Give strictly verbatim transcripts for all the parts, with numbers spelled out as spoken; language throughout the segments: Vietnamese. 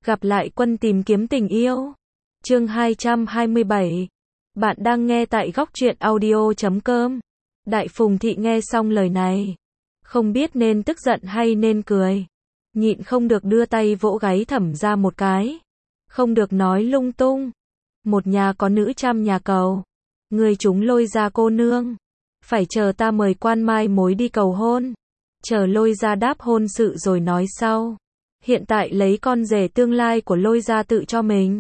Gặp lại Quân tìm kiếm tình yêu. Chương hai trăm hai mươi bảy. Bạn đang nghe tại góc truyện audio chấm com. Đại Phùng Thị nghe xong lời này, không biết nên tức giận hay nên cười. Nhịn không được đưa tay vỗ gáy Thẩm Gia một cái. Không được nói lung tung. Một nhà có nữ trăm nhà cầu. Người chúng Lôi Gia cô nương. Phải chờ ta mời quan mai mối đi cầu hôn. Chờ Lôi Gia đáp hôn sự rồi nói sau. Hiện tại lấy con rể tương lai của Lôi Gia tự cho mình.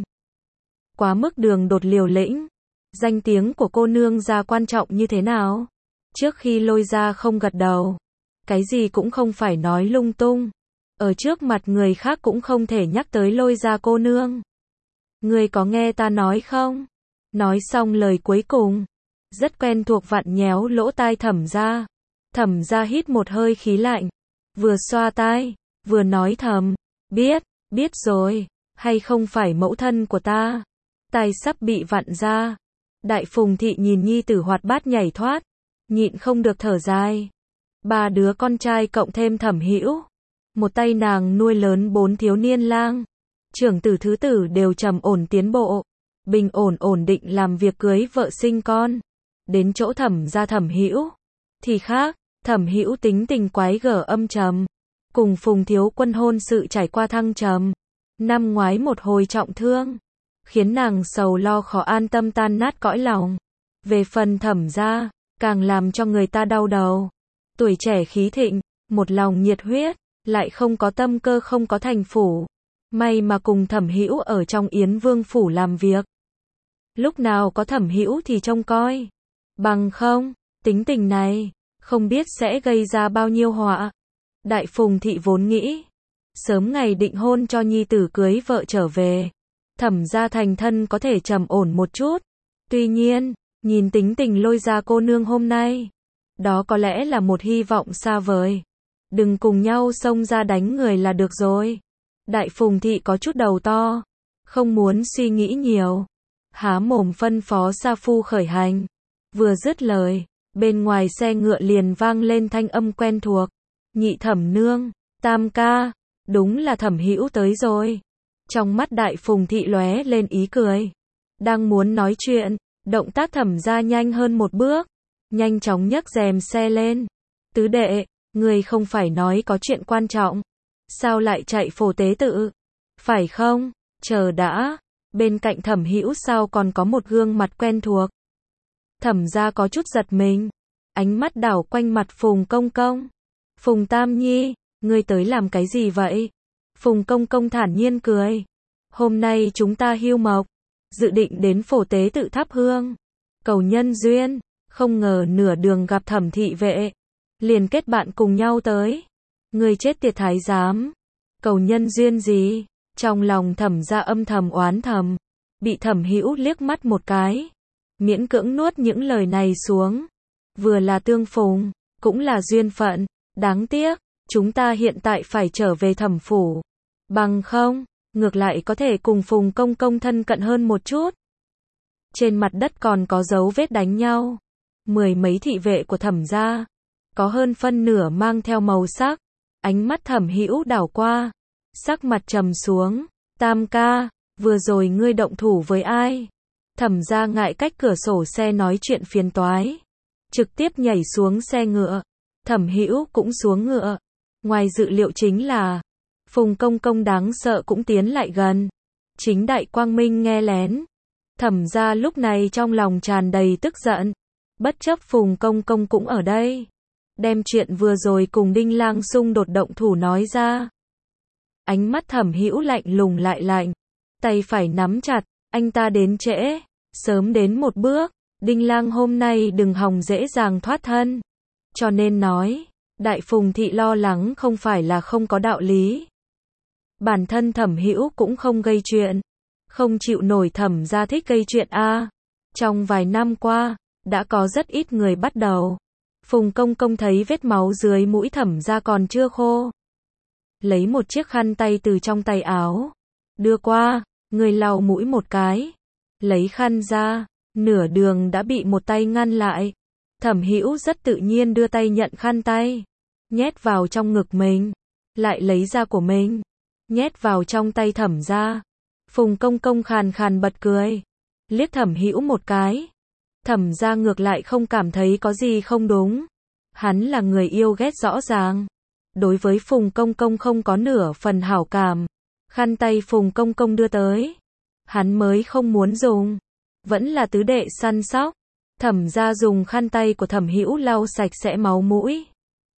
Quá mức đường đột liều lĩnh. Danh tiếng của cô nương gia quan trọng như thế nào? Trước khi Lôi Gia không gật đầu, cái gì cũng không phải nói lung tung. Ở trước mặt người khác cũng không thể nhắc tới Lôi Gia cô nương. Người có nghe ta nói không? Nói xong lời cuối cùng, rất quen thuộc vặn nhéo lỗ tai Thẩm Gia. Thẩm Gia hít một hơi khí lạnh, vừa xoa tai, vừa nói thầm, biết, biết rồi, hay không phải mẫu thân của ta. Tai sắp bị vặn ra. Đại Phùng Thị nhìn nhi tử hoạt bát nhảy thoát, nhịn không được thở dài. Ba đứa con trai cộng thêm Thẩm Hữu, một tay nàng nuôi lớn bốn thiếu niên lang. Trưởng tử thứ tử đều trầm ổn tiến bộ, bình ổn ổn định làm việc cưới vợ sinh con. Đến chỗ Thẩm Gia Thẩm Hữu thì khác, Thẩm Hữu tính tình quái gở âm trầm, cùng Phùng Thiếu Quân hôn sự trải qua thăng trầm. Năm ngoái một hồi trọng thương, khiến nàng sầu lo khó an tâm tan nát cõi lòng. Về phần Thẩm Gia, càng làm cho người ta đau đầu. Tuổi trẻ khí thịnh, một lòng nhiệt huyết, lại không có tâm cơ không có thành phủ. May mà cùng Thẩm Hữu ở trong Yến Vương phủ làm việc. Lúc nào có Thẩm Hữu thì trông coi. Bằng không, tính tình này, không biết sẽ gây ra bao nhiêu họa. Đại Phùng Thị vốn nghĩ, sớm ngày định hôn cho nhi tử cưới vợ trở về. Thẩm Gia thành thân có thể trầm ổn một chút. Tuy nhiên, nhìn tính tình Lôi Gia cô nương hôm nay, đó có lẽ là một hy vọng xa vời. Đừng cùng nhau xông ra đánh người là được rồi. Đại Phùng Thị có chút đầu to, không muốn suy nghĩ nhiều. Há mồm phân phó sa phu khởi hành. Vừa dứt lời, bên ngoài xe ngựa liền vang lên thanh âm quen thuộc. Nhị thẩm nương, tam ca, đúng là Thẩm Hữu tới rồi. Trong mắt Đại Phùng Thị lóe lên ý cười. Đang muốn nói chuyện, động tác Thẩm Gia nhanh hơn một bước, nhanh chóng nhấc rèm xe lên. Tứ đệ, người không phải nói có chuyện quan trọng, sao lại chạy phổ tế tự? Phải không? Chờ đã, bên cạnh Thẩm Hữu sao còn có một gương mặt quen thuộc. Thẩm Gia có chút giật mình, ánh mắt đảo quanh mặt Phùng Công Công. Phùng Tam Nhi, ngươi tới làm cái gì vậy? Phùng Công Công thản nhiên cười. Hôm nay chúng ta hưu mộc, dự định đến phổ tế tự thắp hương, cầu nhân duyên, không ngờ nửa đường gặp Thẩm thị vệ, liền kết bạn cùng nhau tới. Ngươi chết tiệt thái giám, cầu nhân duyên gì? Trong lòng Thẩm Gia âm thầm oán thầm, bị Thẩm Hữu liếc mắt một cái, miễn cưỡng nuốt những lời này xuống. Vừa là tương phùng, cũng là duyên phận, đáng tiếc, chúng ta hiện tại phải trở về Thẩm phủ. Bằng không, ngược lại có thể cùng Phùng Công Công thân cận hơn một chút. Trên mặt đất còn có dấu vết đánh nhau. Mười mấy thị vệ của Thẩm Gia, có hơn phân nửa mang theo màu sắc. Ánh mắt Thẩm Hữu đảo qua, sắc mặt trầm xuống. Tam ca, vừa rồi ngươi động thủ với ai? Thẩm Gia ngại cách cửa sổ xe nói chuyện phiền toái, trực tiếp nhảy xuống xe ngựa. Thẩm Hữu cũng xuống ngựa. Ngoài dự liệu chính là, Phùng Công Công đáng sợ cũng tiến lại gần. Chính Đại Quang Minh nghe lén. Thẩm Gia lúc này trong lòng tràn đầy tức giận. Bất chấp Phùng Công Công cũng ở đây, đem chuyện vừa rồi cùng Đinh Lang xung đột động thủ nói ra. Ánh mắt Thẩm Hữu lạnh lùng lại lạnh, tay phải nắm chặt. Anh ta đến trễ, sớm đến một bước, Đinh Lang hôm nay đừng hòng dễ dàng thoát thân. Cho nên nói, Đại Phùng Thị lo lắng không phải là không có đạo lý. Bản thân Thẩm Hữu cũng không gây chuyện, không chịu nổi Thẩm Gia thích gây chuyện a. Trong vài năm qua, đã có rất ít người bắt đầu. Phùng Công Công thấy vết máu dưới mũi Thẩm Gia còn chưa khô, lấy một chiếc khăn tay từ trong tay áo, đưa qua, người lau mũi một cái, lấy khăn ra, nửa đường đã bị một tay ngăn lại. Thẩm Hữu rất tự nhiên đưa tay nhận khăn tay, nhét vào trong ngực mình, lại lấy ra của mình. nhét vào trong tay Thẩm Gia. Phùng Công Công khàn khàn bật cười, liếc Thẩm Hữu một cái. Thẩm Gia ngược lại không cảm thấy có gì không đúng. Hắn là người yêu ghét rõ ràng. Đối với Phùng Công Công không có nửa phần hảo cảm. Khăn tay Phùng Công Công đưa tới, hắn mới không muốn dùng. Vẫn là tứ đệ săn sóc. Thẩm Gia dùng khăn tay của Thẩm Hữu lau sạch sẽ máu mũi.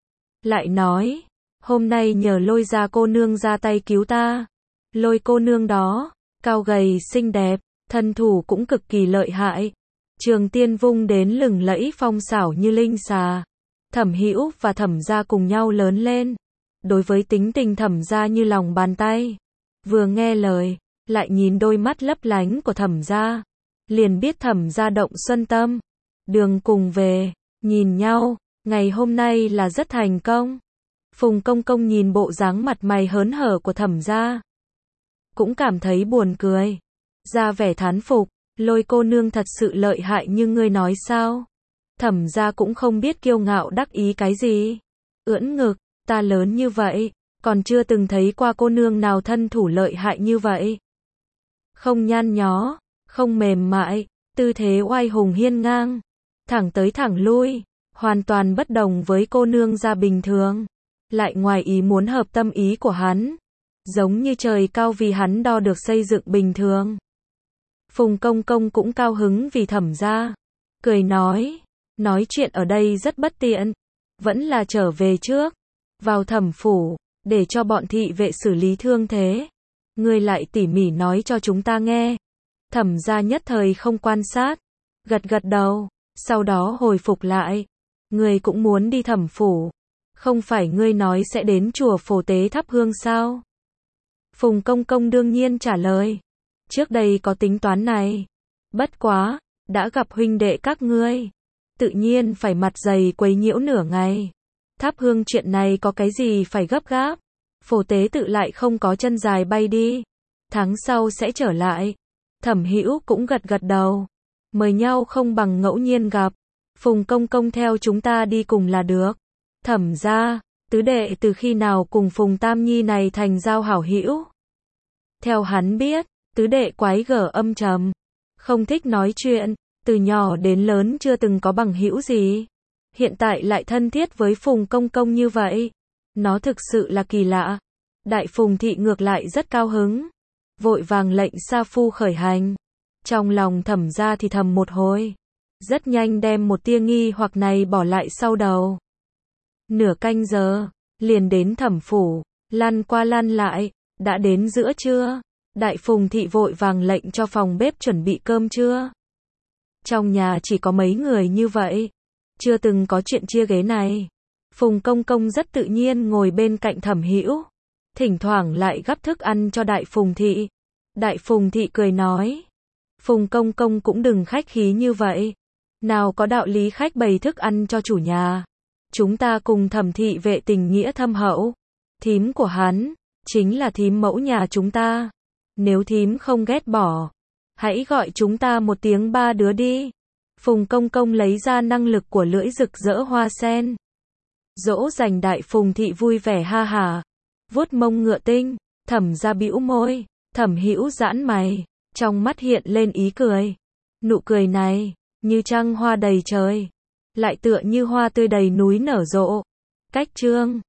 Lại nói, hôm nay nhờ Lôi gia cô nương ra tay cứu ta. Lôi cô nương đó, cao gầy xinh đẹp, thân thủ cũng cực kỳ lợi hại. Trường tiên vung đến lừng lẫy phong xảo như linh xà. Thẩm Hữu và Thẩm Gia cùng nhau lớn lên. Đối với tính tình Thẩm Gia như lòng bàn tay. Vừa nghe lời, lại nhìn đôi mắt lấp lánh của Thẩm Gia, liền biết Thẩm Gia động xuân tâm. Đường cùng về, nhìn nhau, ngày hôm nay là rất thành công. Phùng Công Công nhìn bộ dáng mặt mày hớn hở của Thẩm Gia, cũng cảm thấy buồn cười, ra vẻ thán phục. Lôi cô nương thật sự lợi hại như ngươi nói sao? Thẩm Gia cũng không biết kiêu ngạo đắc ý cái gì. Ưỡn ngực, ta lớn như vậy, còn chưa từng thấy qua cô nương nào thân thủ lợi hại như vậy. Không nhăn nhó, không mềm mại, tư thế oai hùng hiên ngang, thẳng tới thẳng lui, hoàn toàn bất đồng với cô nương gia bình thường. Lại ngoài ý muốn hợp tâm ý của hắn, giống như trời cao vì hắn đo được xây dựng bình thường. Phùng Công Công cũng cao hứng vì Thẩm Gia, cười nói, nói chuyện ở đây rất bất tiện, vẫn là trở về trước, vào Thẩm phủ, để cho bọn thị vệ xử lý thương thế. Ngươi lại tỉ mỉ nói cho chúng ta nghe. Thẩm Gia nhất thời không quan sát, gật gật đầu, sau đó hồi phục lại. Ngươi cũng muốn đi Thẩm phủ, không phải ngươi nói sẽ đến chùa Phổ Tế thắp hương sao? Phùng Công Công đương nhiên trả lời, trước đây có tính toán này, bất quá, đã gặp huynh đệ các ngươi, tự nhiên phải mặt dày quấy nhiễu nửa ngày. Thắp hương chuyện này có cái gì phải gấp gáp? Phổ Tế tự lại không có chân dài bay đi, tháng sau sẽ trở lại. Thẩm Hữu cũng gật gật đầu, mời nhau không bằng ngẫu nhiên gặp. Phùng Công Công theo chúng ta đi cùng là được. Thẩm Gia, tứ đệ từ khi nào cùng Phùng Tam Nhi này thành giao hảo hữu? Theo hắn biết, tứ đệ quái gở âm trầm, không thích nói chuyện, từ nhỏ đến lớn chưa từng có bằng hữu gì. Hiện tại lại thân thiết với Phùng Công Công như vậy, nó thực sự là kỳ lạ. Đại Phùng thị ngược lại rất cao hứng, vội vàng lệnh sa phu khởi hành. Trong lòng Thẩm Gia thì thầm một hồi, rất nhanh đem một tia nghi hoặc này bỏ lại sau đầu. Nửa canh giờ, liền đến Thẩm phủ, lăn qua lăn lại, đã đến giữa trưa. Đại Phùng thị vội vàng lệnh cho phòng bếp chuẩn bị cơm trưa. Trong nhà chỉ có mấy người như vậy, chưa từng có chuyện chia ghế này. Phùng Công Công rất tự nhiên ngồi bên cạnh Thẩm Hữu, thỉnh thoảng lại gắp thức ăn cho Đại Phùng thị. Đại Phùng thị cười nói, Phùng Công Công cũng đừng khách khí như vậy, nào có đạo lý khách bày thức ăn cho chủ nhà. Chúng ta cùng Thẩm thị vệ tình nghĩa thâm hậu, thím của hắn chính là thím mẫu nhà chúng ta, nếu thím không ghét bỏ, hãy gọi chúng ta một tiếng ba đứa đi. Phùng Công Công lấy ra năng lực của lưỡi rực rỡ hoa sen, dỗ dành Đại Phùng thị vui vẻ ha hả, vuốt mông ngựa tinh. Thẩm Gia bĩu môi, Thẩm Hữu giãn mày, trong mắt hiện lên ý cười. Nụ cười này, như trăng hoa đầy trời, lại tựa như hoa tươi đầy núi nở rộ. Cách chương